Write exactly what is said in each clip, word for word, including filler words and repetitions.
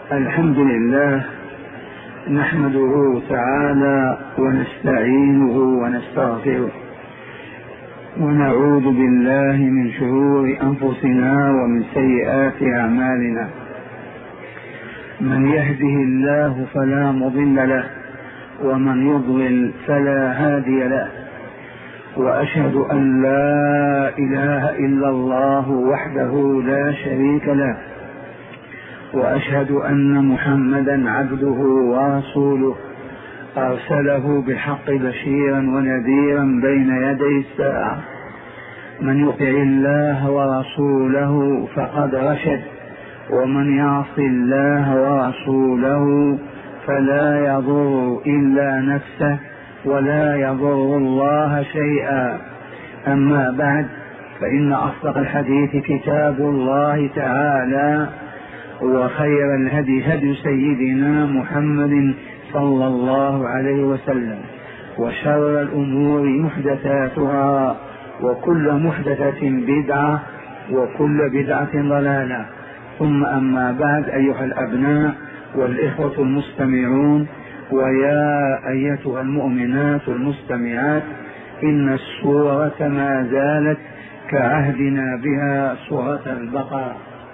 الحمد لله نحمده تعالى ونستعينه ونستغفره ونعوذ بالله من شرور أنفسنا ومن سيئات أعمالنا. من يهده الله فلا مضل له ومن يضلل فلا هادي له، وأشهد أن لا إله إلا الله وحده لا شريك له، وأشهد أن محمدا عبده ورسوله أرسله بالحق بشيرا ونذيرا بين يدي الساعة. من يطع الله ورسوله فقد رشد، ومن يعص الله ورسوله فلا يضر إلا نفسه ولا يضر الله شيئا. أما بعد، فإن أصدق الحديث كتاب الله تعالى، وخير الهدي هدي سيدنا محمد صلى الله عليه وسلم، وشر الأمور محدثاتها، وكل محدثة بدعة، وكل بدعة ضلالة. ثم أما بعد، أيها الأبناء والإخوة المستمعون، ويا أيتها المؤمنات المستمعات، إن السورة ما زالت كعهدنا بها سورة البقرة،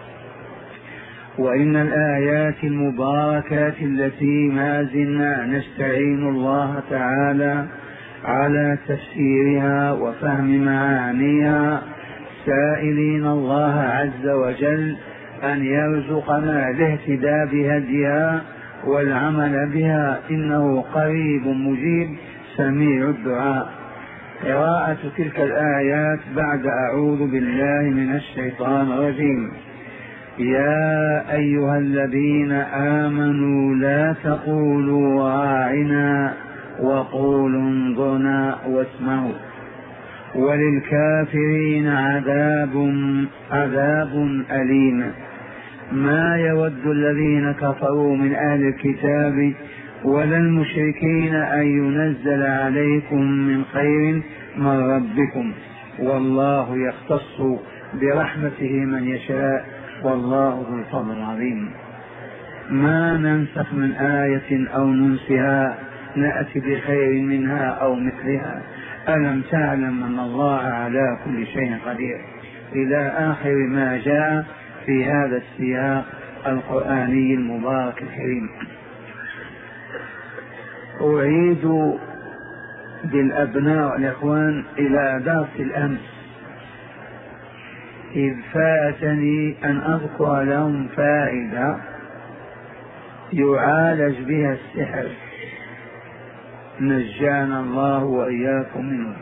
وإن الآيات المباركات التي ما زلنا نستعين الله تعالى على تفسيرها وفهم معانيها، سائلين الله عز وجل أن يرزقنا الاهتداء بهديها والعمل بها، إنه قريب مجيب سميع الدعاء. قراءة تلك الآيات بعد أعوذ بالله من الشيطان الرجيم. يا أيها الذين آمنوا لا تقولوا راعنا وقولوا انظرنا واسمعوا وللكافرين عذاب عذاب أليم. ما يود الذين كفروا من أهل الكتاب ولا المشركين أن ينزل عليكم من خير من ربكم، والله يختص برحمته من يشاء، والله ذو الفضل العظيم. ما ننسخ من آية أو ننسها نأتي بخير منها أو مثلها. ألم تعلم أن الله على كل شيء قدير، إلى آخر ما جاء في هذا السياق القرآني المبارك الكريم. أعيد بالأبناء والإخوان إلى درس الأمس، إذ فاتني أن أذكر لهم فائدة يعالج بها السحر، نجانا الله وإياكم منه.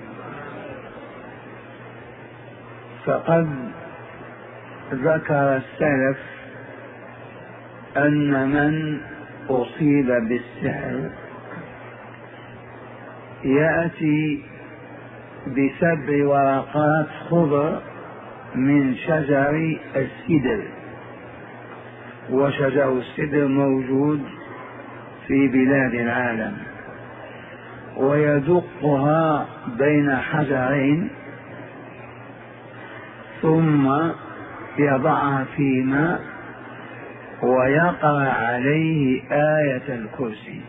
فقد ذكر السلف أن من أصيب بالسحر يأتي بسبع ورقات خضر من شجر السدر، وشجر السدر موجود في بلاد العالم، ويدقها بين حجرين ثم يضعها في ماء ويقرأ عليه آية الكرسي.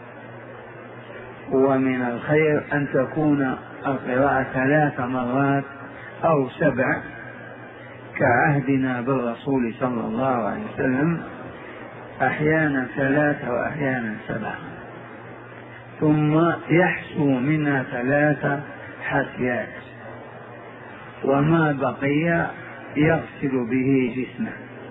ومن الخير أن تكون القراءة ثلاث مرات أو سبع كعهدنا بالرسول صلى الله عليه وسلم، أحيانا ثلاثة وأحيانا سبعة، ثم يحسو منها ثلاثة حسيات، وما بقي يغسل به جسمه،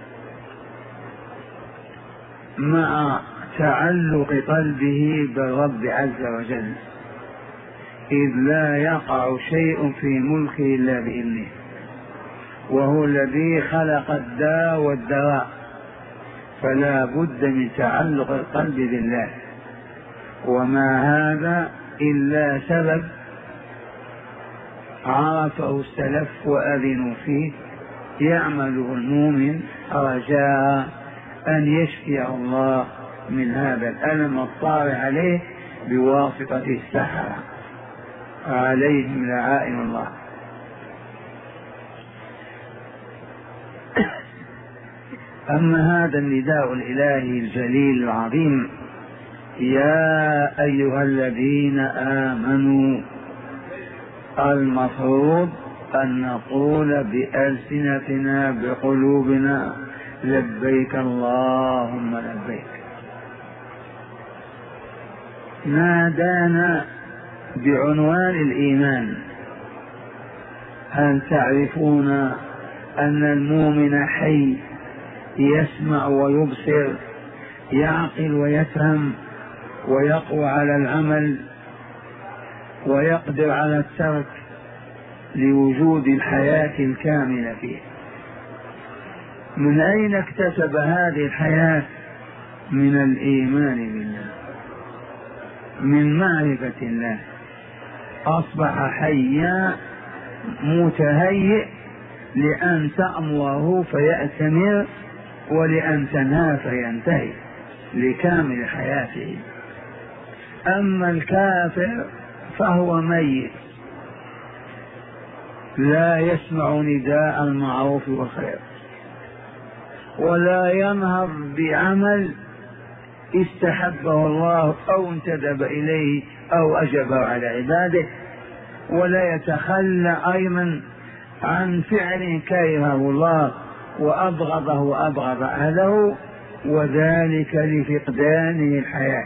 مع تعلق قلبه بالرب عز وجل، إذ لا يقع شيء في ملكه إلا بإذنه، وهو الذي خلق الداء والدواء، فلا بد من تعلق القلب بالله. وما هذا إلا سبب عرفه السلف وأذنوا فيه، يعمله المؤمن رجاء أن يشفيه الله من هذا الألم الطارئ عليه بواسطة السحرة، عليهم لعائن الله. أما هذا النداء الإلهي الجليل العظيم: يا أيها الذين آمنوا، المفروض أن نقول بألسنتنا بقلوبنا: لبيك اللهم لبيك. نادانا بعنوان الإيمان: هل تعرفون أن المؤمن حي، يسمع ويبصر، يعقل ويفهم، ويقوى على العمل، ويقدر على الترك لوجود الحياة الكاملة فيه؟ من أين اكتسب هذه الحياة؟ من الإيمان بالله، من معرفة الله. أصبح حيا متهيئ لأن تأمره فيأتمر، ولأن تنهى فينتهي لكامل حياته. أما الكافر فهو ميت، لا يسمع نداء المعروف والخير، ولا ينهض بعمل استحبه الله أو انتدب إليه أو أجبه على عباده، ولا يتخلى أيضا عن فعل كرهه الله وأبغضه وأبغض أهله، وذلك لفقدانه الحياة.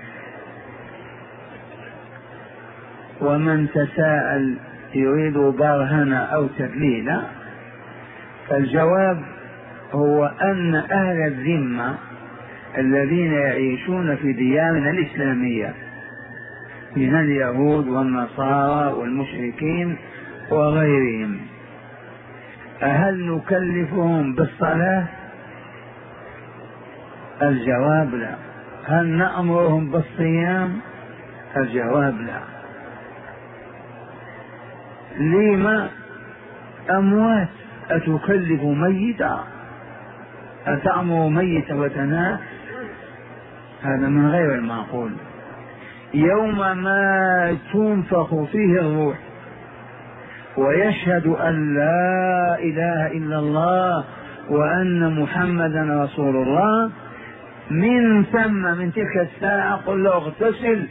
ومن تساءل يريد برهنة أو تدليلا، فالجواب هو أن أهل الذمة الذين يعيشون في ديارنا الإسلامية من اليهود والنصارى والمشركين وغيرهم، أهل نكلفهم بالصلاة؟ الجواب لا. هل نأمرهم بالصيام؟ الجواب لا. لما؟ أموات. أتكلف ميتا؟ أتأمر ميتا وتنهى؟ هذا من غير المعقول. يوم ما تنفخ فيه الروح ويشهد أن لا إله إلا الله وأن محمدا رسول الله، من ثم من تلك الساعة قل له اغتسل،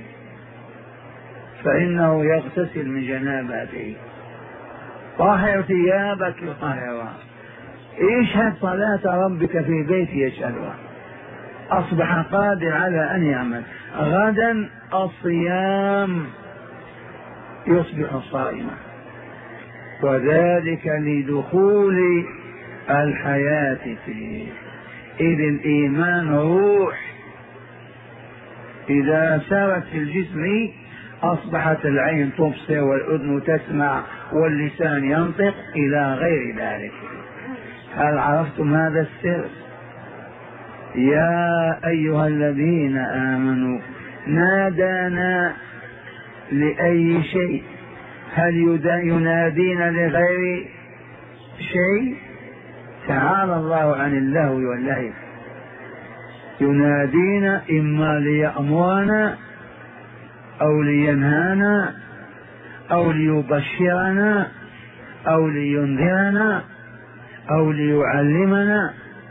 فإنه يغتسل من جنابته. طهر ثيابك يطهرها، اشهد صلاة ربك في بيت يشهدها. أصبح قادر على أن يعمل. غدا الصيام يصبح صائما، وذلك لدخول الحياة فيه. إذ الإيمان روح، إذا سرت في الجسم أصبحت العين تبصر والأذن تسمع واللسان ينطق إلى غير ذلك. هل عرفتم هذا السر؟ يا أيها الذين آمنوا نادانا لأي شيء؟ هل ينادينا لغير شيء؟ تعالى الله عن اللهو واللعب. ينادينا إما ليأمرنا أو لينهانا أو ليبشرنا أو لينذرنا أو ليعلمنا،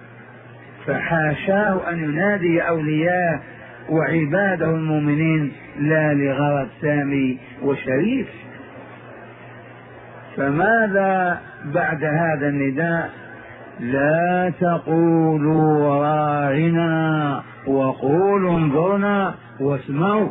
فحاشاه أن ينادي أولياء وعباده المؤمنين لا لغرض سامي وشريف. فماذا بعد هذا النداء؟ لا تقولوا راعنا وقولوا انظرنا واسمعوا.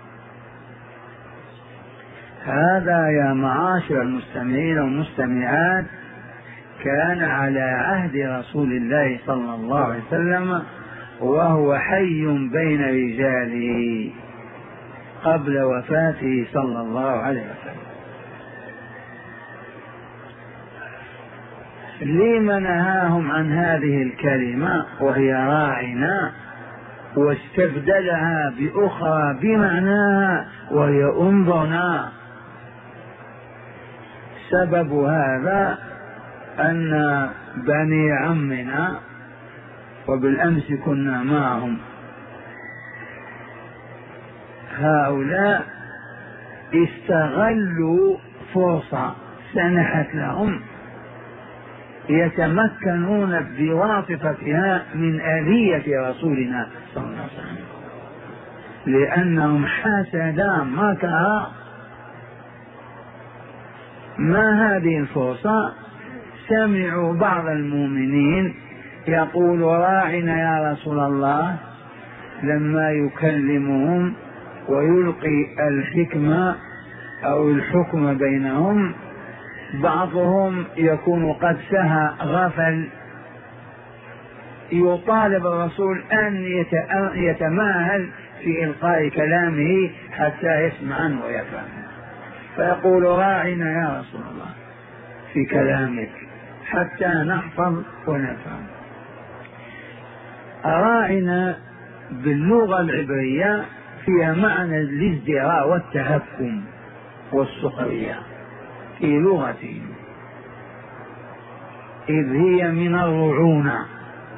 هذا يا معاشر المستمعين والمستمعات كان على عهد رسول الله صلى الله عليه وسلم وهو حي بين رجاله قبل وفاته صلى الله عليه وسلم. لما نهاهم عن هذه الكلمة وهي راعنا، واستبدلها بأخرى بمعناها وهي انظرنا؟ سبب هذا أن بني عمنا، وبالأمس كنا معهم، هؤلاء استغلوا فرصة سنحت لهم يتمكنون بواسطتها من آلية رسولنا صلى الله عليه وسلم، لأنهم حسدان ما كان ما هذه الفرصة. سمعوا بعض المؤمنين يقول راعنا يا رسول الله، لما يكلمهم ويلقي الحكمة أو الحكم بينهم، بعضهم يكون قد سهى غفل، يطالب الرسول أن يتماهل في إلقاء كلامه حتى يسمع عنه ويفهم، فيقول راعنا يا رسول الله في كلامك حتى نحفظ ونفهم. راعنا باللغة العبرية فيها معنى الازدراء والتهكم والسخرية في لغتهم، إذ هي من الرعونة،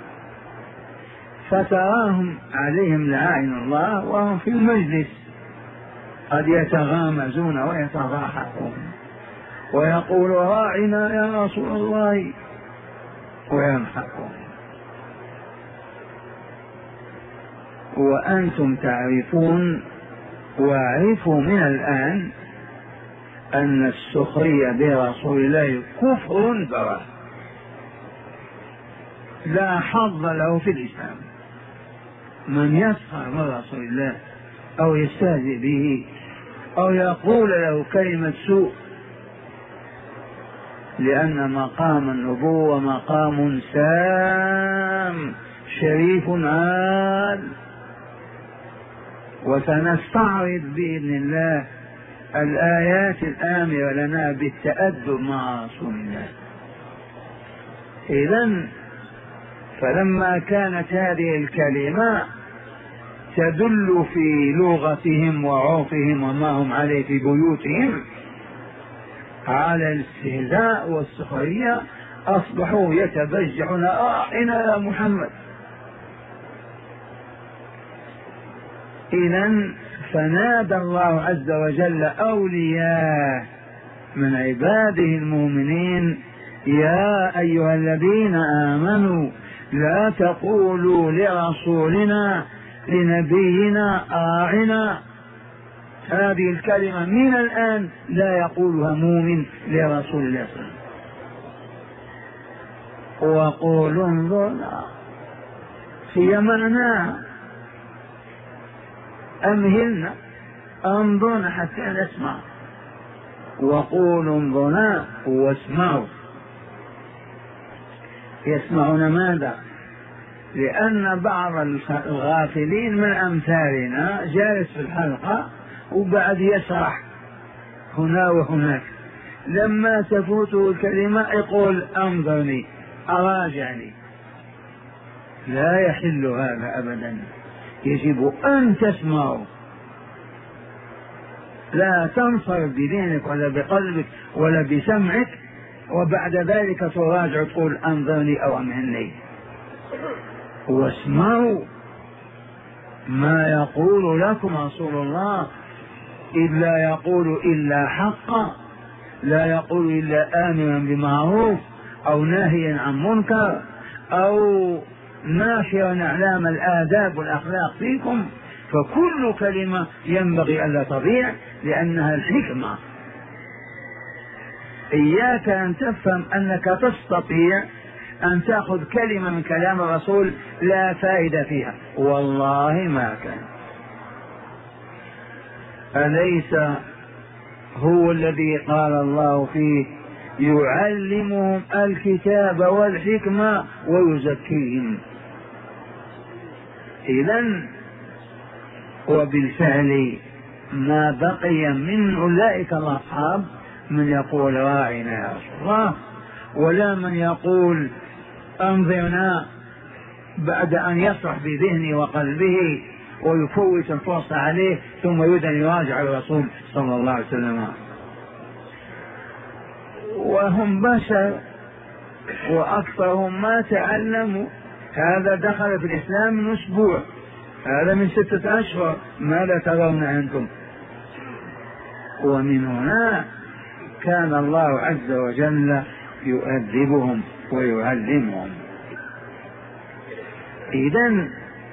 فتراهم عليهم لعائن الله وهم في المجلس قد يتغامزون ويتضاحكون ويقول راعنا يا رسول الله ويضحكون. وأنتم تعرفون واعرفوا من الآن أن السخرية برسول الله كفر بواح، لا حظ له في الإسلام. من يسخر من رسول الله أو يستهزئ به أو يقول له كلمة سوء، لأن مقام النبوة مقام سام شريف عال. وسنستعرض بإذن الله الآيات الآمرة لنا بالتأدب مع رسول الله. إذن فلما كانت هذه الكلمة تدل في لغتهم وعرفهم وما هم عليه في بيوتهم على الاستهزاء والسخرية، أصبحوا يتبجحون راعنا يا محمد. إذن فنادى الله عز وجل أولياء من عباده المؤمنين يا أيها الذين آمنوا لا تقولوا لرسولنا لنبينا راعنا. هذه الكلمة من الآن لا يقولها مؤمن لرسول الله صلى الله عليه وسلم. وقولوا انظرنا هي معناها أمهلنا انظرنا حتى نسمع. وقولوا انظرنا واسمعوا. يسمعون ماذا؟ لأن بعض الغافلين من أمثالنا جالس في الحلقة وبعد يسرح هنا وهناك، لما تفوته الكلمة يقول أنظرني أراجعني. لا يحل هذا أبدا، يجب أن تسمعوا، لا تنصر بدينك ولا بقلبك ولا بسمعك وبعد ذلك تراجع تقول أنظرني أو أمهلني. واسمعوا ما يقول لكم رسول الله، إذ لا يقول إلا حقا، لا يقول إلا آمرا بمعروف أو ناهيا عن منكر أو ناشرا أعلام الآداب والأخلاق فيكم. فكل كلمة ينبغي ألا تضيع لأنها الحكمة. إياك أن تفهم أنك تستطيع أن تأخذ كلمة من كلام الرسول لا فائدة فيها، والله ما كان. أليس هو الذي قال الله فيه يعلمهم الكتاب والحكمة ويزكيهم؟ إذن وبالفعل ما بقي من أولئك الأصحاب من يقول راعنا يا رسول الله، ولا من يقول أنظرنا بعد أن يصرح بذهنه وقلبه ويفوت الفرصة عليه ثم يريد أن يراجع الرسول صلى الله عليه وسلم. وهم بشر وأكثرهم ما تعلموا. هذا دخل في الإسلام من أسبوع، هذا من ستة أشهر، ماذا ترون أنتم؟ ومن هنا كان الله عز وجل يؤدبهم ويعلمهم. إذن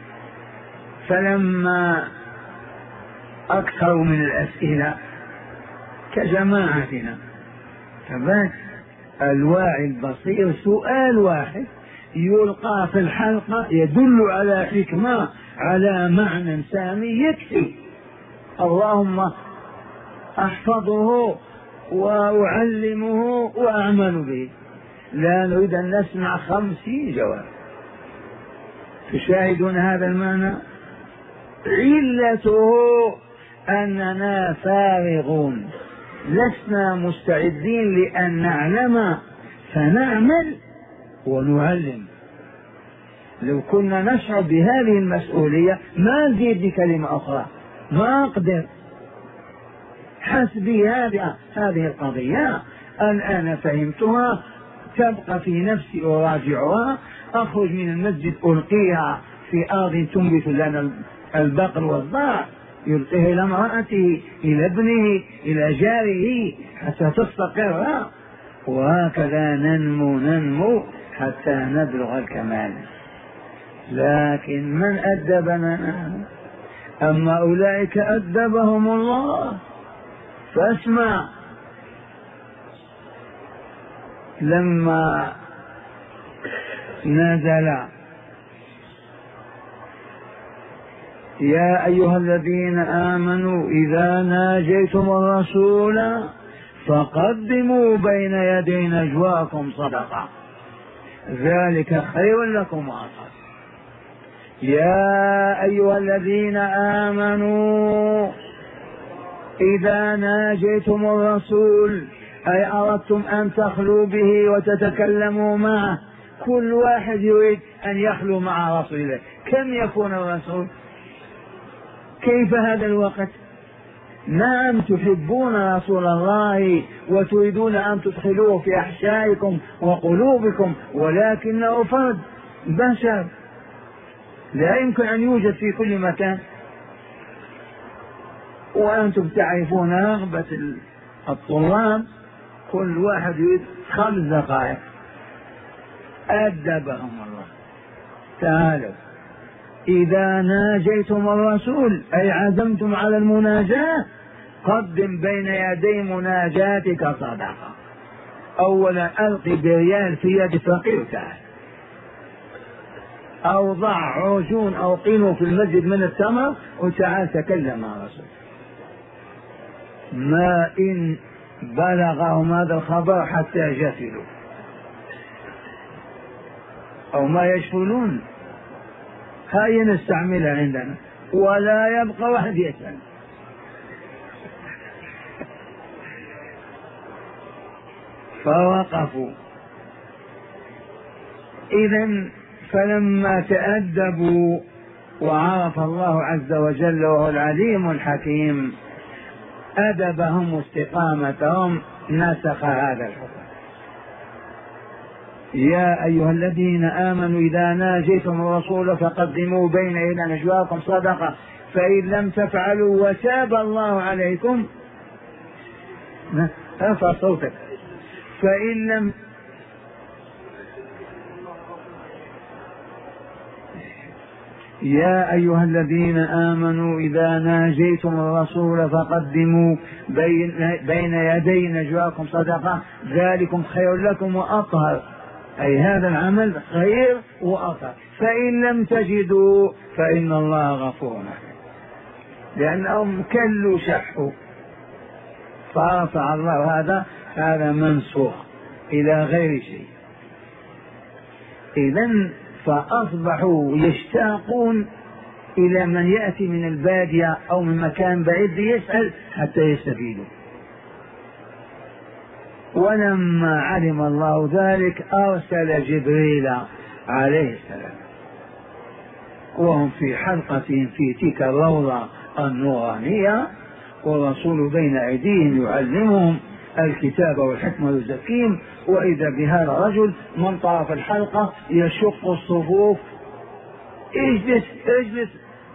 فلما أكثروا من الأسئلة كجماعتنا، فبات الواعي البصير سؤال واحد يلقى في الحلقة يدل على حكمة، على معنى سامي يكفي. اللهم أحفظه وأعلمه وأعمل به، لا نريد أن نسمع خمسين جواب. تشاهدون هذا المعنى؟ علته أننا فارغون، لسنا مستعدين لأن نعلم فنعمل ونعلم. لو كنا نشعر بهذه المسؤولية ما نزيد بكلمة أخرى، ما أقدر. حسبي هذه هذه القضية الآن فهمتها، تبقى في نفسي أراجعها، أخرج من المسجد ألقيها في أرض تنبت لنا البقر والضرع، يلقيه إلى امرأته، إلى ابنه، إلى جاره، حتى تستقر. وهكذا ننمو ننمو حتى نبلغ الكمال. لكن من أدبنا؟ أما أولئك أدبهم الله. فاسمع، لما نزل يا أيها الذين آمنوا إذا ناجيتم الرسول فقدموا بين يدي نجواكم صدقة ذلك خير لكم وأطهر. يا أيها الذين آمنوا إذا ناجيتم الرسول، أي أردتم أن تخلوا به وتتكلموا معه. كل واحد يريد أن يخلو مع رسول الله. كم يكون الرسول؟ كيف هذا الوقت؟ نعم تحبون رسول الله وتريدون أن تدخلوه في أحشائكم وقلوبكم، ولكنه فرد بشر لا يمكن أن يوجد في كل مكان. وأنتم تعرفون رغبة الطلاب، كل واحد يريد خمس دقائق. أدبهم الله. تعالوا، إذا ناجيتم الرسول أي عزمتم على المناجاة، قدم بين يدي مناجاتك صدقة. أولا ألقي بريال في يد فقير تعال، أو ضع عجون أو قينه في المسجد من التمر وتعال تكلم مع الرسول. ما إن بلغهم هذا الخبر حتى جفلوا أو ما يشفلون، هاي نستعملها عندنا ولا يبقى واحد يسأل. فوقفوا. إذن فلما تأدبوا وعرف الله عز وجل وهو العليم الحكيم أدبهم واستقامتهم، نسخ هذا الحكم. يا أيها الذين آمنوا إذا ناجيتم الرسول فقدموا بين يدي نجواكم صدقة فإن لم تفعلوا وتاب الله عليكم. ارفع صوتك. فإن لم يا أيها الذين آمنوا إذا ناجيتم الرسول فقدموا بين, بين يدي نجواكم صدقة ذلكم خير لكم وأطهر، أي هذا العمل خير وأطهر. فإن لم تجدوا فإن الله غفور رحيم، لأنهم كلوا شحوا فرفع الله هذا هذا منسوخ إلى غير شيء. إذن فأصبحوا يشتاقون إلى من يأتي من البادية أو من مكان بعيد يسأل حتى يستفيدوا. ولما علم الله ذلك أرسل جبريل عليه السلام وهم في حلقة في تلك الروضة النورانية، والرسول بين أيديهم يعلمهم الكتاب والحكمة والزكيم. وإذا بهذا الرجل من طرف الحلقة يشق الصفوف، اجلس اجلس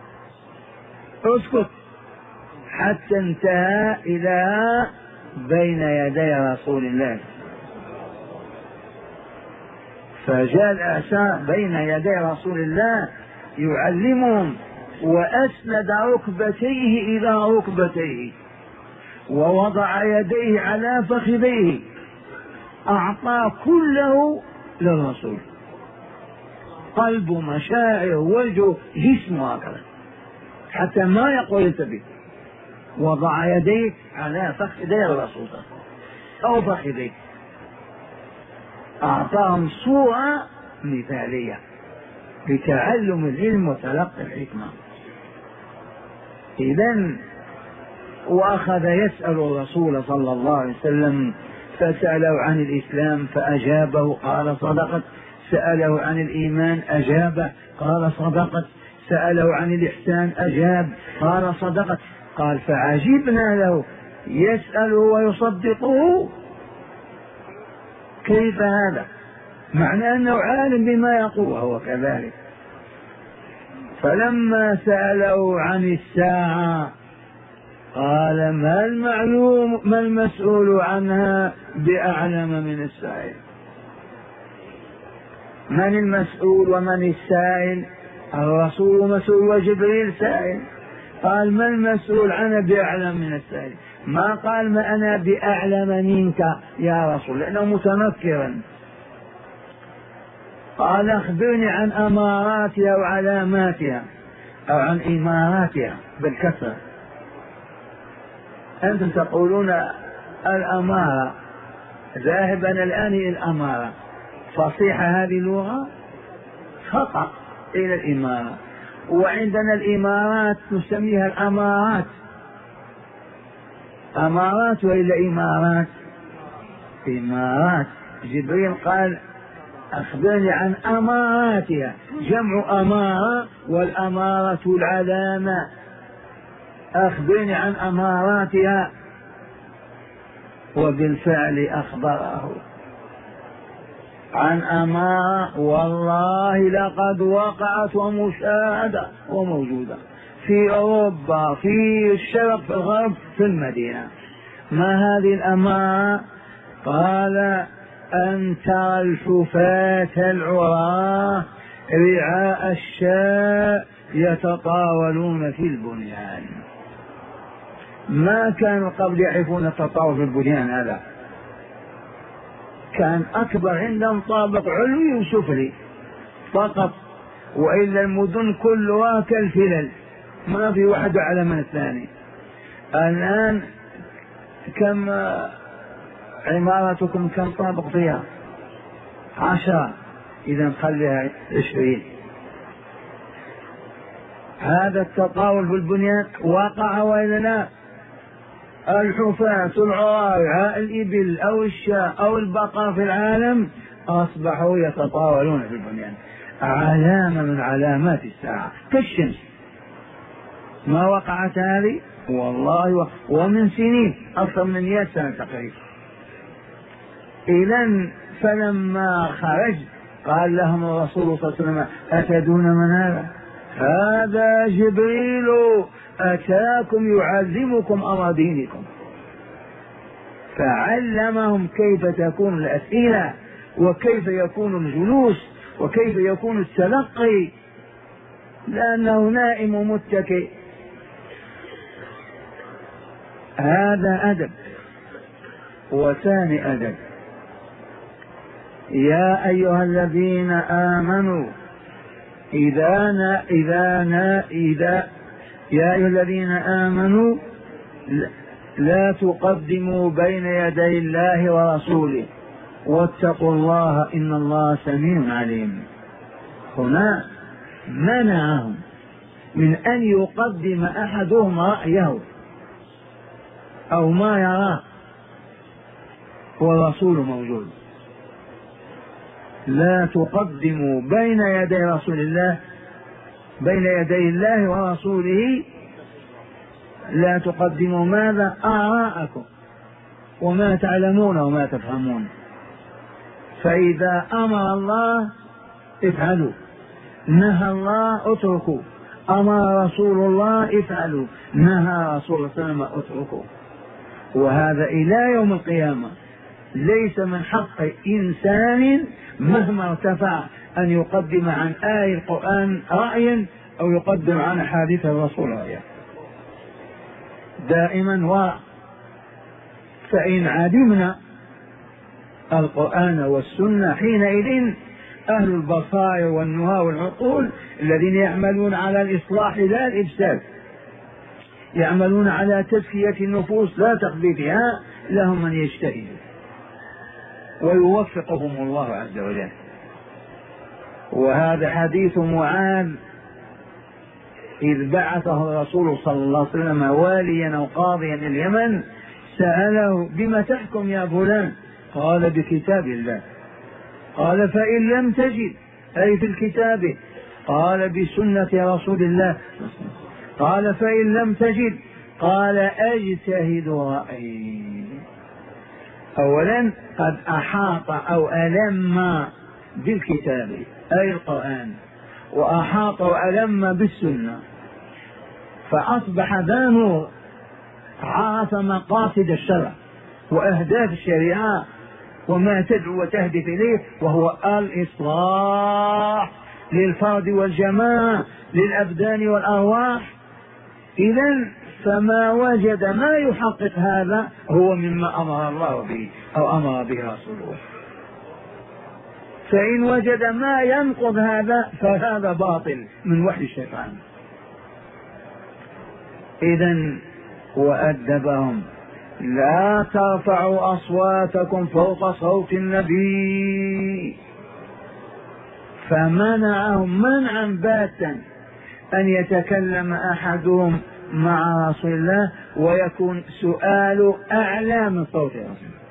اسكت، حتى انتهى إلى بين يدي رسول الله. فجاء الأعشى بين يدي رسول الله يعلمهم، وأسند ركبتيه إلى ركبتيه ووضع يديه على فخذيه، أعطى كله للرسول، قلبه مشاعر وجهه جسمه هكذا حتى ما يقول انتبه، وضع يديه على فخذي الرسول أو فخذيه، أعطاهم صورة مثالية بتعلم العلم وتلقي الحكمة. إذن وأخذ يسأل الرسول صلى الله عليه وسلم، فسأله عن الإسلام فأجابه قال صدقت، سأله عن الإيمان أجابه قال صدقت، سأله عن الإحسان أجاب قال صدقت. قال فعجبنا له يسأله ويصدقه، كيف هذا؟ معنى أنه عالم بما يقول وهو كذلك. فلما سأله عن الساعة قال ما المعلوم ما المسؤول عنها بأعلم من السائل. من المسؤول ومن السائل؟ الرسول مسؤول وجبريل سائل. قال ما المسؤول عنها بأعلم من السائل، ما قال ما أنا بأعلم منك يا رسول لأنه متنكرا. قال أخبرني عن أماراتها وعلاماتها أو عن إماراتها بالكسر. أنتم تقولون الأمارة، ذاهبا الآن إلى الأمارة، فصيحة هذه اللغة خطأ إلى الإمارة، وعندنا الإمارات نسميها الأمارات، أمارات وإلا إمارات؟ إمارات. جبريل قال أخبرني عن أماراتها، جمع أمارة والأمارة العلامة، أخبرني عن أماراتها، وبالفعل أخبره عن أمارة والله لقد وقعت ومشاهدة وموجودة في أوروبا في الشرق في الغرب في المدينة. ما هذه الأمارة؟ قال أن ترى الحفاة العراة رعاء الشاء يتطاولون في البنيان. ما كانوا قبل يعرفون التطاول في البنيان، هذا كان أكبر عندهم طابق علوي وسفلي فقط، وإلا المدن كلها كالفلل ما في واحد أعلى من الثاني. الآن كم عمارتكم كم طابق فيها؟ عشرة، إذا خليها عشرين. هذا التطاول في البنيان وقع وإلا لا؟ الحفاة العراة الإبل أو الشاء أو البقر في العالم أصبحوا يتطاولون في البنيان، علامة من علامات الساعة كالشمس. ما وقعت هذه والله ومن سنين، أكثر من مئة سنة تقريبا. إذن فلما خرج قال لهم الرسول صلى الله عليه وسلم أتدون من هذا؟ هذا جبريل أتاكم يعلمكم أمر دينكم. فعلمهم كيف تكون الأسئلة وكيف يكون الجلوس وكيف يكون التلقي، لأنه نائم ومتكئ. هذا أدب. وثاني أدب، يا أيها الذين آمنوا إذا نا إذا نا إذا يا أيها الذين آمنوا لا تقدموا بين يدي الله ورسوله واتقوا الله إن الله سميع عليم. هنا منعهم من أن يقدم أحدهم رأيه أو ما يراه والرسول موجود. لا تقدموا بين يدي رسول الله بين يدي الله ورسوله، لا تقدموا ماذا؟ آراءكم وما تعلمون وما تفهمون. فإذا أمر الله افعلوا، نهى الله اتركوا، أمر رسول الله افعلوا، نهى رسول الله صلى الله عليه وسلم اتركوا. وهذا إلى يوم القيامة ليس من حق إنسان مهما ارتفع أن يقدم عن آية القرآن رأيا أو يقدم عن حديث الرسول رأيا، دائما و فإن عدمنا القرآن والسنة حينئذ أهل البصائر والنهى والعقول الذين يعملون على الإصلاح لا الإفساد، يعملون على تزكية النفوس لا تخبيثها، لهم من يجتهد ويوفقهم الله عز وجل. وهذا حديث معاذ إذ بعثه الرسول صلى الله عليه وسلم واليا أو قاضيا اليمن، سأله بما تحكم يا فلان؟ قال بكتاب الله. قال فإن لم تجد أي في الكتاب؟ قال بسنة رسول الله. قال فإن لم تجد؟ قال أجتهد رأيي. أولا قد أحاط أو ألم بالكتاب أي القرآن، وأحاط وألم بالسنة، فأصبح ذا نور، عرف مقاصد الشرع وأهداف الشريعة وما تدعو وتهدف إليه، وهو الإصلاح للفرد والجماعة للأبدان والأرواح. إذن فما وجد ما يحقق هذا هو مما أمر الله به أو أمر به رسوله، فإن وجد ما ينقض هذا فهذا باطل من وحي الشيطان. إذن وأدبهم لا ترفعوا أصواتكم فوق صوت النبي، فمنعهم منعا باتا أن يتكلم أحدهم مع رسول الله ويكون سؤال أعلى من صوت رسول الله.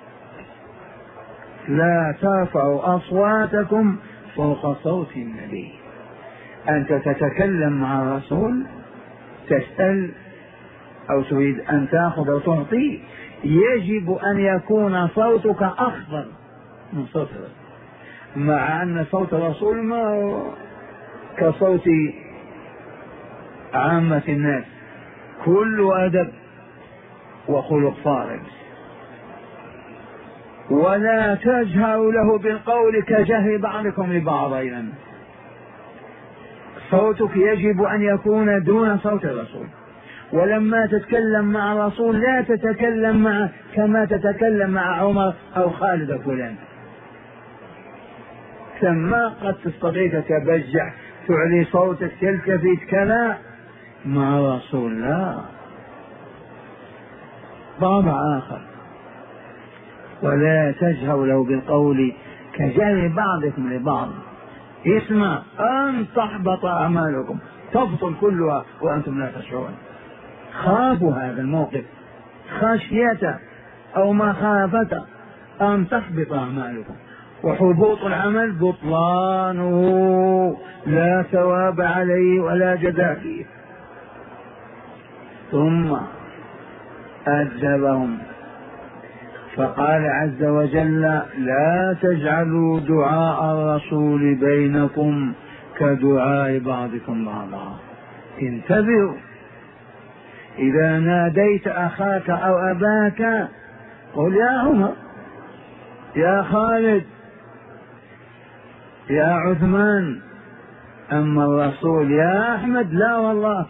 لا ترفعوا أصواتكم فوق صوت النبي. أنت تتكلم مع الرسول، تسأل أو تريد أن تأخذ أو تعطي، يجب أن يكون صوتك أخفض من صوت الرسول، مع أن صوت الرسول ما هو كصوت عامة الناس، كل أدب وخلق صارم. ولا تجهروا له بالقول كجهر بعضكم لبعض. أيضا صوتك يجب أن يكون دون صوت الرسول، ولما تتكلم مع الرسول لا تتكلم معه كما تتكلم مع عمر أو خالد فلان، ثم قد تستطيع تتبجح تعلي صوتك تلتفت كذا، مع الرسول لا، طابع آخر. ولا تجهروا له بالقول كجهر بعضكم لبعض، اسمع أن تحبط أعمالكم، تبطل كلها وأنتم لا تشعرون. خافوا هذا الموقف خشية أو مخافة أن تحبط أعمالكم، وحبوط العمل بطلانه لا ثواب عليه ولا جزاء فيه. ثم أدبهم فقال عز وجل لا تجعلوا دعاء الرسول بينكم كدعاء بعضكم بعضا. انتبهوا، إذا ناديت أخاك أو أباك قل يا عمر، يا خالد، يا عثمان. أما الرسول يا أحمد لا والله،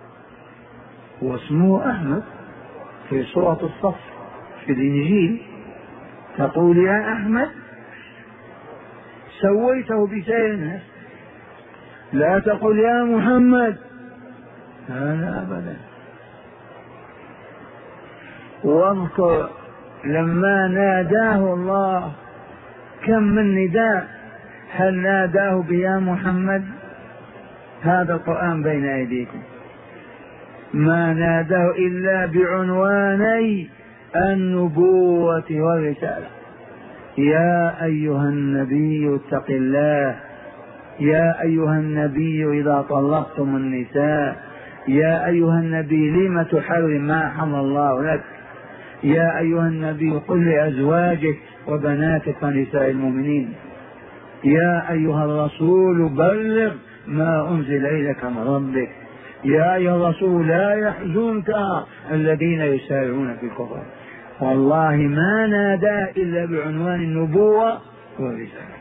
واسمه أحمد في سورة الصف في الإنجيل، تقول يا أحمد سويته بسائر الناس، لا تقل يا محمد، لا أبدا. واذكر لما ناداه الله كم من نداء، هل ناداه بيا محمد؟ هذا القرآن بين أيديكم، ما ناداه إلا بعنواني النبوة والرسالة. يا أيها النبي اتق الله، يا أيها النبي إذا طلقتم النساء، يا أيها النبي لم تحرم ما حرم الله لك، يا أيها النبي قل لأزواجك وبناتك ونساء المؤمنين، يا أيها الرسول بلغ ما أنزل إليك من ربك، يا أيها الرسول لا يحزنك الذين يسارعون في الكفر. والله ما ناداه إلا بعنوان النبوة والرسالة.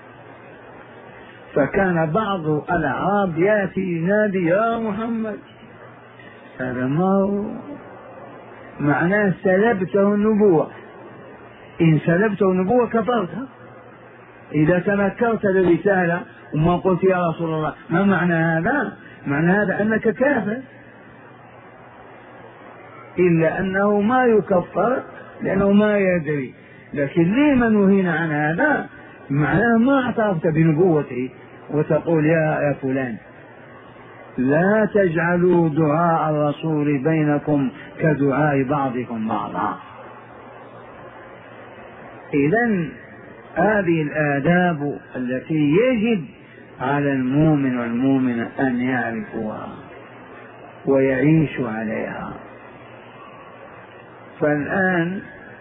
فكان بعض الأعراب يأتي ينادي يا محمد، هذا ما هو معناه سلبته النبوة. إن سلبته النبوة كفرتها. إذا تنكرت الرسالة وما قلت يا رسول الله، ما معنى هذا؟ معنى هذا أنك كافر، إلا أنه ما يكفر لأنه ما يدري. لكن لمن نهينا عن هذا؟ معناه ما اعترفت بنبوته وتقول يا يا فلان. لا تجعلوا دعاء الرسول بينكم كدعاء بعضكم بعضا. إذن هذه الآداب التي يجب على المؤمن والمؤمن أن يعرفوها ويعيش عليها. فالآن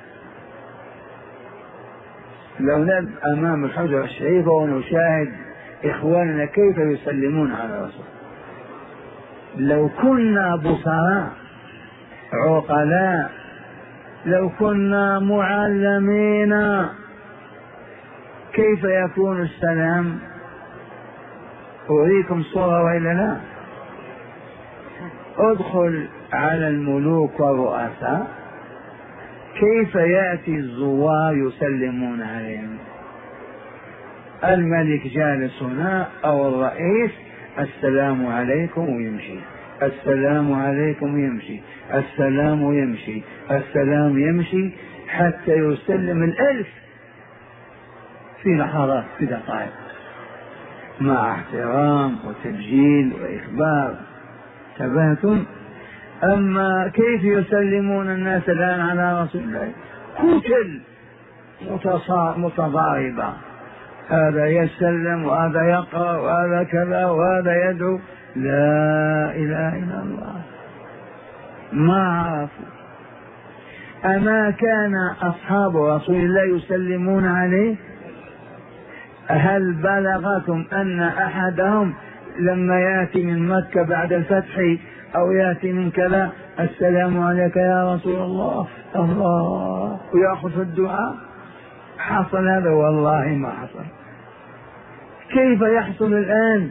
لو نبقى أمام الحجرة الشريفة ونشاهد إخواننا كيف يسلمون على الرسول، لو كنا بصراء عقلاء، لو كنا معلمين، كيف يكون السلام؟ أريكم صورة وإلا لا؟ ادخل على الملوك والرؤساء كيف يأتي الزوار يسلمون عليهم. الملك جالس هنا أو الرئيس، السلام عليكم ويمشي، السلام عليكم يمشي، السلام يمشي، السلام يمشي، حتى يسلم الألف في لحظات، في دقائق، مع احترام وتبجيل وإخبار. تبهتم؟ أما كيف يسلمون الناس الآن على رسول الله؟ كتل متضاربة، هذا يسلم وهذا يقرأ وهذا كذا وهذا يدعو. لا إله إلا الله. ما عرفوا. أما كان أصحاب رسول الله يسلمون عليه؟ هل بلغكم أن أحدهم لما يأتي من مكة بعد الفتح أو يأتي من كذا السلام عليك يا رسول الله الله ويأخذ الدعاء؟ حصل هذا؟ والله ما حصل. كيف يحصل الآن؟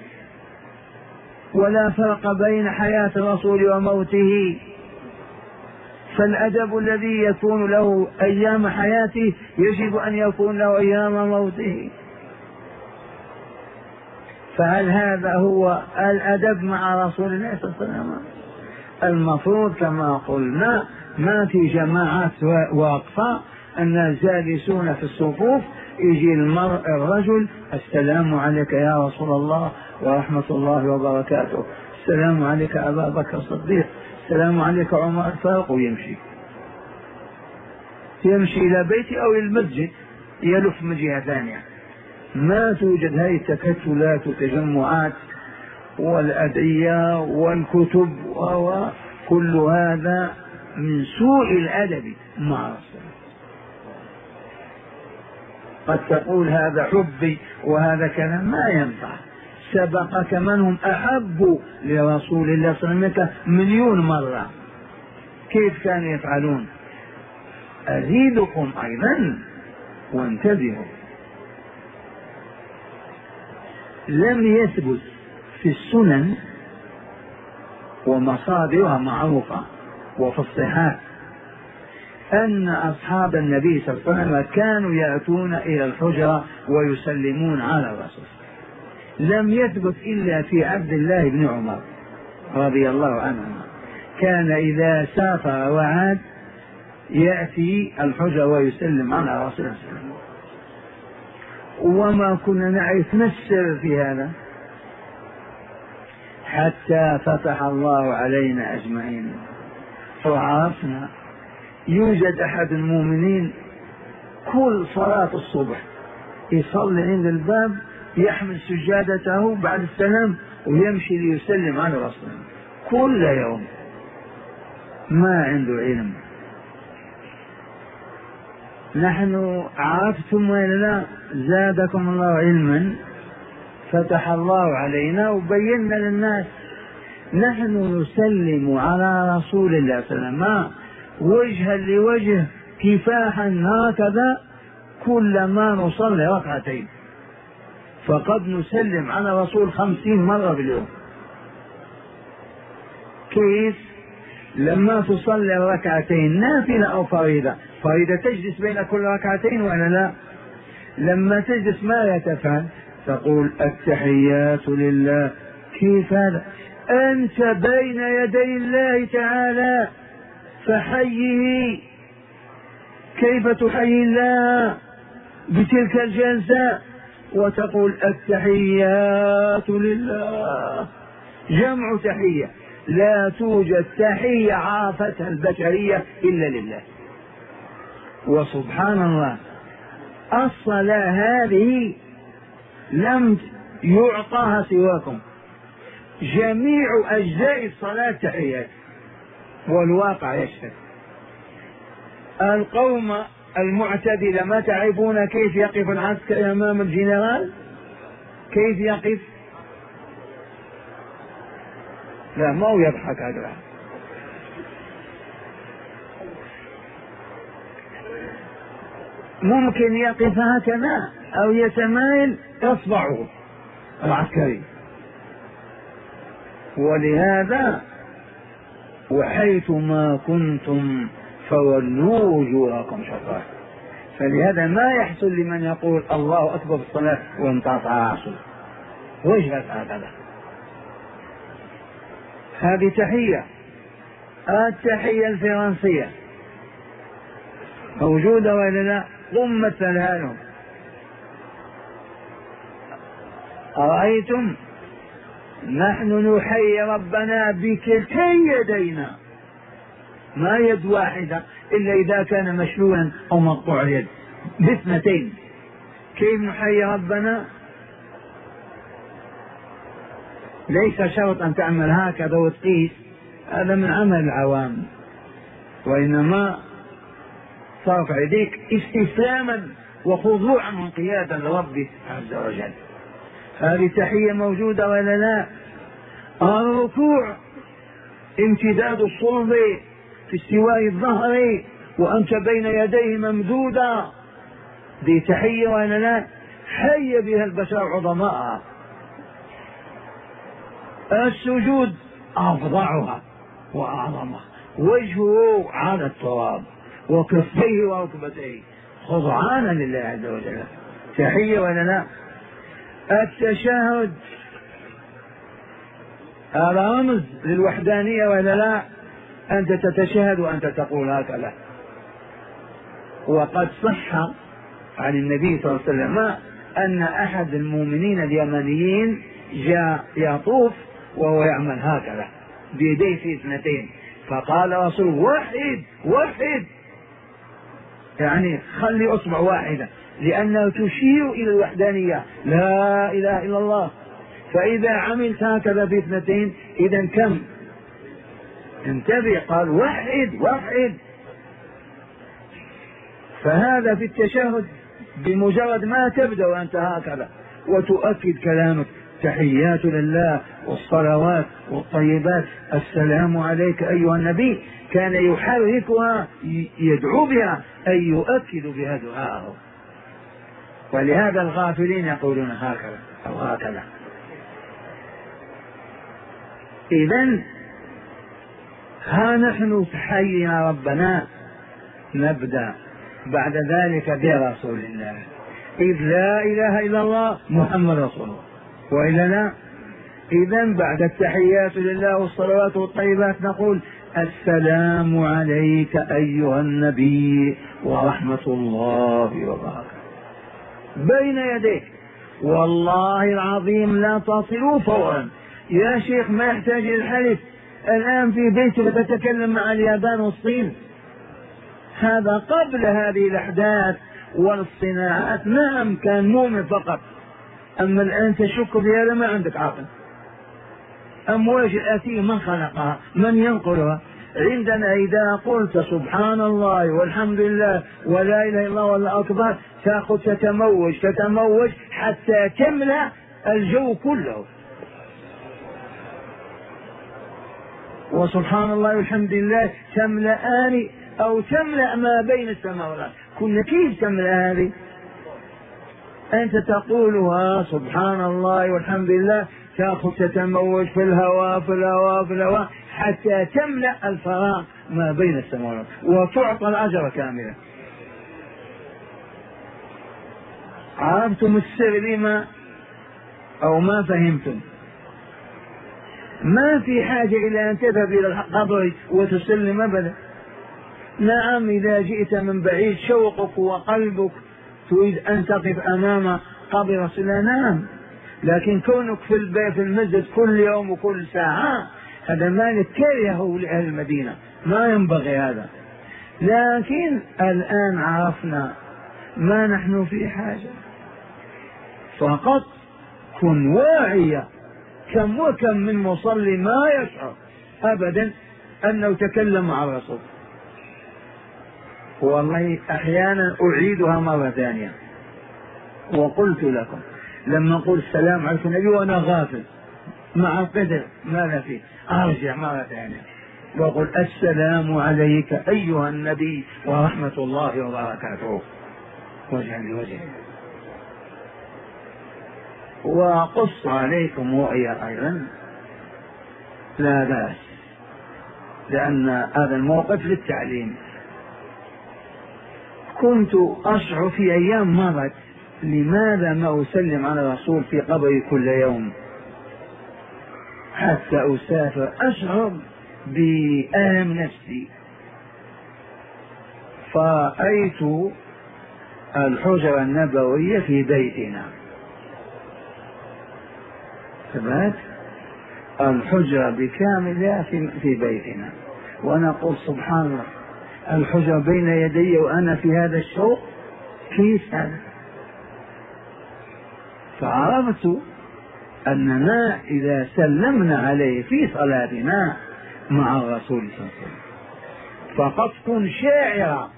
ولا فرق بين حياة الرسول وموته. فالأدب الذي يكون له أيام حياته يجب أن يكون له أيام موته. فهل هذا هو الأدب مع رسول الله صلى الله عليه وسلم؟ المفروض كما قلنا ما في جماعات واقفة، الناس جالسون في الصفوف، يجي المرء الرجل السلام عليك يا رسول الله ورحمة الله وبركاته، السلام عليك أبا بكر الصديق، السلام عليك عمر الفاروق، ويمشي يمشي إلى بيته أو إلى المسجد، يلف من جهة ثانية. ما توجد هذه التكتلات والتجمعات والأدعية والكتب، وكل هذا من سوء الأدب مع رسول. قد تقول هذا حبي وهذا كلام ما ينفع. سبقك من هم أحب لرسول الله صلى الله عليه وسلم مليون مرة. كيف كانوا يفعلون؟ أزيدكم أيضا وانتبهوا. لم يثبت في السنن ومصادرها معروفة وفي الصحاح أن أصحاب النبي صلى الله عليه وسلم كانوا يأتون إلى الحجرة ويسلمون على الرسول. لم يثبت إلا في عبد الله بن عمر رضي الله عنه، كان إذا سافر وعاد يأتي الحجرة ويسلم على رسول الله صلى الله عليه وسلم. وما كنا نعرف السر في هذا حتى فتح الله علينا أجمعين وعرفنا. يوجد أحد المؤمنين كل صلاة الصبح يصلي عند الباب، يحمل سجادته بعد السلام ويمشي ليسلم على رسول الله كل يوم. ما عنده علم. نحن عرفتم ولا لا؟ زادكم الله علما، فتح الله علينا وبينا للناس. نحن نسلم على رسول الله صلى الله عليه وسلم وجها لوجه كفاحا هكذا كلما نصلي ركعتين، فقد نسلم على الرسول خمسين مرة باليوم. كيف؟ لما تصلي الركعتين نافلة أو فريضة، فريضة تجلس بين كل ركعتين ولا لا؟ لما تجلس ماذا تفعل؟ تقول التحيات لله. كيف هذا؟ أنت بين يدي الله تعالى فحيه. كيف تحيي الله بتلك الجلسة وتقول التحيات لله؟ جمع تحية، لا توجد تحية عافتها البشرية إلا لله. وسبحان الله الصلاة هذه لم يعطاها سواكم، جميع أجزاء الصلاة تحيات، والواقع يشهد. القوم المعتدلة ما تعرفون كيف يقف العسكري أمام الجنرال؟ كيف يقف؟ لا، ما هو يضحك هذا، ممكن يقف هكذا أو يتمايل إصبعه العسكري. ولهذا وحيث ما كنتم فولوا وجوهكم شطره. فلهذا ما يحصل لمن يقول الله أكبر في الصلاة وانقطع عصره وجهك هكذا. هذه تحية. التحية الفرنسية موجودة ولا لا؟ قم مثلها لهم. أرأيتم نحن نحيي ربنا بكلتي يدينا، ما يد واحدة إلا إذا كان مشلولا أو مقطوع اليد، باثنتين. كيف نحيي ربنا؟ ليس شرط أن تعمل هكذا وتقيس، هذا من عمل العوام، وإنما ترفع يديك استسلاما وخضوعا وانقيادا لربه عز وجل. هذه تحية موجودة ولا لا؟ الركوع امتداد الصلب في استواء الظهر وأنت بين يديه ممدودة، دي تحية ولا لا؟ حي بها البشر عظماءها. السجود أفظعها وأعظمها، وجهه على التراب وكفيه وركبتيه خضعانا لله عز وجل، تحية ولا لا؟ التشهد رمز للوحدانية ولا لا؟ أنت تتشهد وأنت تقول هكذا. وقد صح عن النبي صلى الله عليه وسلم أن أحد المؤمنين اليمنيين جاء يطوف وهو يعمل هكذا بيديه في اثنتين، فقال رسول وحد وحد، يعني خلي أصبع واحدة، لأنها تشير إلى الوحدانية، لا إله إلا الله. فإذا عملت هكذا باثنتين إذا كم؟ انتبه، قال وحد وحد. فهذا في التشهد بمجرد ما تبدأ وأنت هكذا وتؤكد كلامك تحيات لله والصلوات والطيبات، السلام عليك أيها النبي، كان يحركها يدعو بها أي يؤكد بها دعاءه. ولهذا الغافلين يقولون هكذا أو هكذا. إذن ها نحن تحيينا ربنا، نبدأ بعد ذلك برسول الله، إذ لا إله إلا الله محمد رسول الله، وإلا لا؟ إذن بعد التحيات لله والصلوات والطيبات نقول السلام عليك أيها النبي ورحمة الله وبركاته بين يديك. والله العظيم لا تصلوا فورا يا شيخ، ما يحتاج الحلف. الآن في بيتك تتكلم مع اليابان والصين، هذا قبل هذه الأحداث والصناعات. نعم كان مؤمن فقط، أما الآن تشك في هذا ما عندك عقل. أمواج الآتية من خلقها؟ من ينقلها؟ عندنا إذا قلت سبحان الله والحمد لله ولا إله إلا الله والله أكبر تأخذ تتموج تتموج حتى تملأ الجو كله. وسبحان الله والحمد لله تملأان أو تملأ ما بين السماء والأرض. كنا كيف تملأ هذه؟ أنت تقولها سبحان الله والحمد لله، تأخذ تتموج في الهواء في الهواء في الهواء حتى تملأ الفراغ ما بين السماء والأرض وتعطى الأجر كاملا. عرفتم السر لما أو ما فهمتم؟ ما في حاجة إلى أن تذهب إلى القبر وتسلم أبدا. نعم إذا جئت من بعيد شوقك وقلبك تريد أن تقف أمام قبر رسول الله، نعم، لكن كونك في البيت في المسجد كل يوم وكل ساعة هذا ما نكرهه لأهل المدينة، ما ينبغي هذا. لكن الآن عرفنا ما نحن في حاجة، فقط كن واعية. كم وكم من مصلي ما يشعر أبدا أنه تكلم مع الرسول. والله أحيانا أعيدها مرة ثانية، وقلت لكم لما نقول السلام عليكم النبي وأنا غافل مع القدر ماذا فيه، أرجع مرة ثانية وأقول السلام عليك أيها النبي ورحمة الله وبركاته وجها لوجه. وقص عليكم رؤيا أيضا لا بأس، لأن هذا الموقف للتعليم. كنت أشعر في أيام مرت لماذا ما أسلم على الرسول في قبري كل يوم حتى أسافر، أشعر بألم نفسي. فرأيت الحجرة النبوية في بيتنا، ثبات الحجرة بكاملها في بيتنا، وأنا أقول سبحان الله الحجرة بين يدي وأنا في هذا الشوق، كيف هذا؟ فعرفت أننا إذا سلمنا عليه في صلاتنا مع الرسول صلى الله عليه وسلم فقد كن شاعرا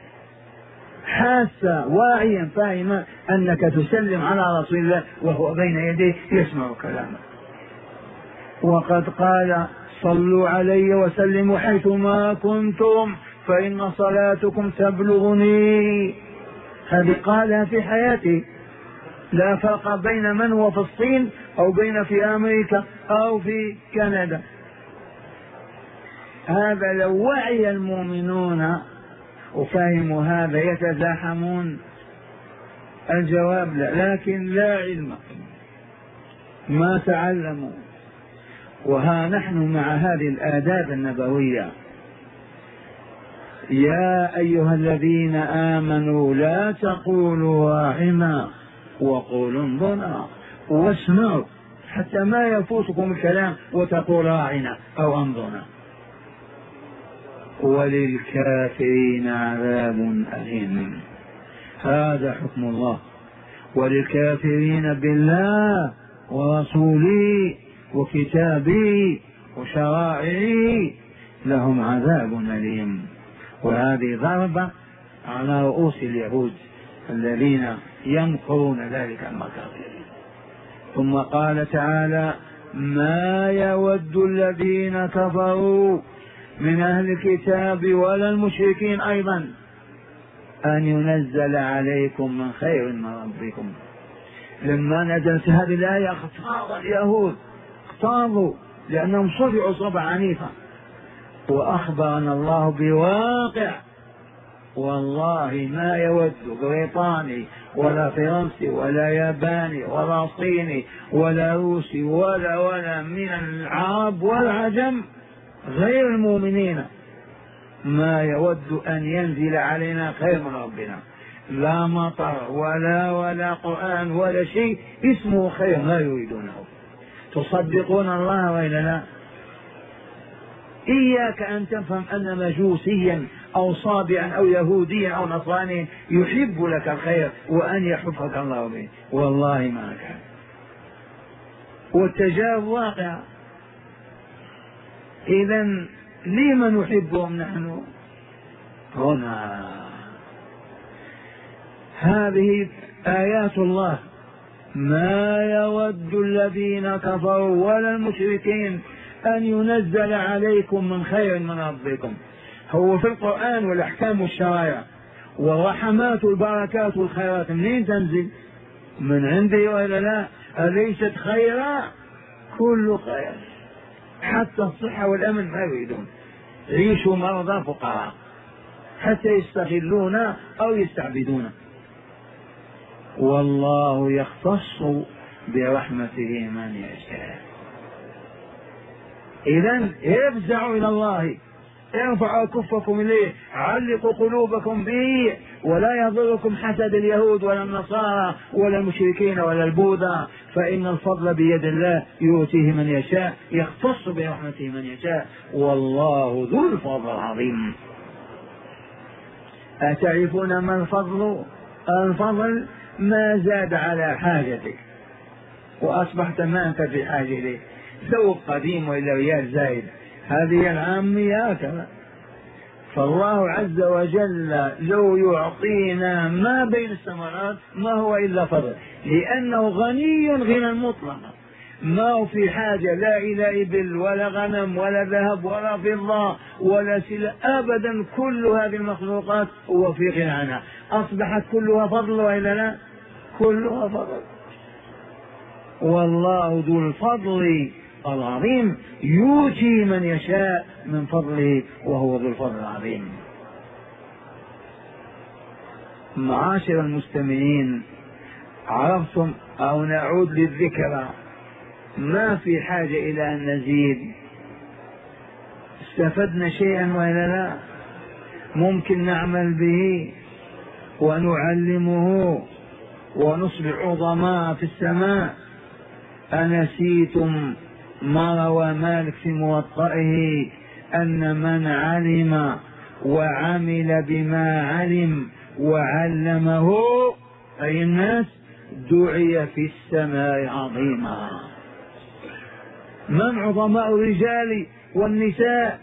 حاسة واعيا فاهما أنك تسلم على رسول الله وهو بين يديه يسمع كلامك. وقد قال صلوا علي وسلموا حيثما كنتم فإن صلاتكم تبلغني. هذه قالها في حياتي، لا فرق بين من هو في الصين أو بين في أمريكا أو في كندا. هذا لو وعي المؤمنون وفهموا هذا يتزاحمون. الجواب لا، لكن لا علم، ما تعلموا. وها نحن مع هذه الآداب النبوية. يا أيها الذين آمنوا لا تقولوا راعنا وقولوا انظرنا واسمعوا، حتى ما يفوتكم الكلام وتقول راعنا أو انظرنا. وللكافرين عذاب أليم. هذا حكم الله. وللكافرين بالله ورسوله وكتابه وشرائعه لهم عذاب أليم. وهذه ضربة على رؤوس اليهود الذين يمكرون ذلك المكر. ثم قال تعالى ما يود الذين كفروا من أهل الكتاب ولا المشركين أيضا أن ينزل عليكم من خير من ربكم. لما نزلت هذه الآية اختار اليهود، اختاروا لأنهم صدعوا صدع عنيفا، وأخبرنا الله بواقع. والله ما يود بريطاني ولا فرنسي ولا ياباني ولا صيني ولا روسي ولا ولا من العرب والعجم غير المؤمنين ما يود أن ينزل علينا خير من ربنا. لا مطر ولا ولا قرآن ولا شيء اسمه خير ما يريدونه. تصدقون الله وإلا لا؟ إياك أن تفهم أن مجوسيا أو صابعا أو يهوديا أو نصرانيا يحب لك الخير وأن يحفظك الله به، والله ما كان. والتجارب واقعة. إذا لما نحبهم نحن هنا؟ هذه آيات الله. ما يود الذين كفروا ولا المشركين أن ينزل عليكم من خير من ربكم. هو في القرآن والأحكام والشرائع، والرحمات والبركات والخيرات منين تنزل؟ من عنده ولا لا؟ أليست خيرا؟ كل خير، حتى الصحة والأمن ما يريدون، عيشوا مرضى فقراء حتى يستغلون أو يستعبدون. والله يختص برحمته من يشاء. إذن افزعوا إلى الله، ارفعوا كفكم إليه، علقوا قلوبكم به، ولا يضركم حسد اليهود ولا النصارى ولا المشركين ولا البوذا، فإن الفضل بيد الله يؤتيه من يشاء، يختص برحمته من يشاء، والله ذو الفضل العظيم. أتعرفون ما الفضل؟ الفضل ما زاد على حاجتك وأصبحت ما أنت في حاجة إليه، ثوب قديم وإلا ريال زايد، هذه العامية هكذا. فالله عز وجل لو يعطينا ما بين السماوات ما هو إلا فضل، لأنه غني غنى مطلقا، ما هو في حاجة لا إلى إبل ولا غنم ولا ذهب ولا فضة ولا سلع أبدا، كل هذه المخلوقات هو في غنى عنها، أصبحت كلها فضل وإلا لا؟ كلها فضل. والله ذو الفضل العظيم يؤتي من يشاء من فضله وهو ذو الفضل العظيم. معاشر المستمعين، عرفتم أو نعود للذكرى، ما في حاجة إلى أن نزيد، استفدنا شيئا ولا لا؟ ممكن نعمل به ونعلمه ونصبح عظماء في السماء. أنسيتم ما روى مالك في موطئه أن من علم وعمل بما علم وعلمه أي الناس دعي في السماء عظيما. من عظماء الرجال والنساء؟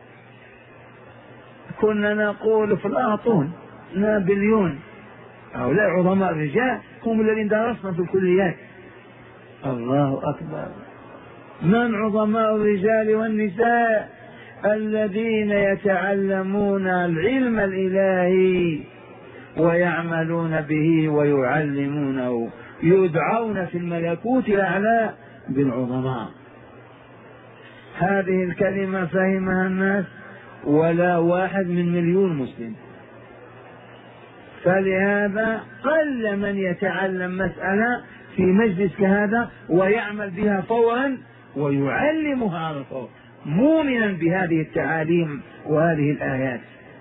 كنا نقول أفلاطون، نابليون، هؤلاء عظماء الرجال هم الذين درسنا في الكليات. الله أكبر. من عظماء الرجال والنساء؟ الذين يتعلمون العلم الإلهي ويعملون به ويعلمونه، يدعون في الملكوت الأعلى بالعظماء. هذه الكلمة فهمها الناس ولا واحد من مليون مسلم، فلهذا قل من يتعلم مسألة في مجلس كهذا ويعمل بها فورا ويعلمها على الفور، مؤمنا بهذه التعاليم وهذه الآيات.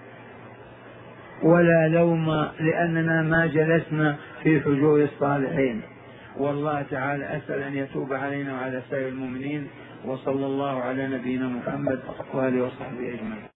ولا لوم لأننا ما جلسنا في حجور الصالحين. والله تعالى أسأل أن يتوب علينا وعلى سائر المؤمنين، وصلى الله على نبينا محمد وآله وصحبه أجمعين.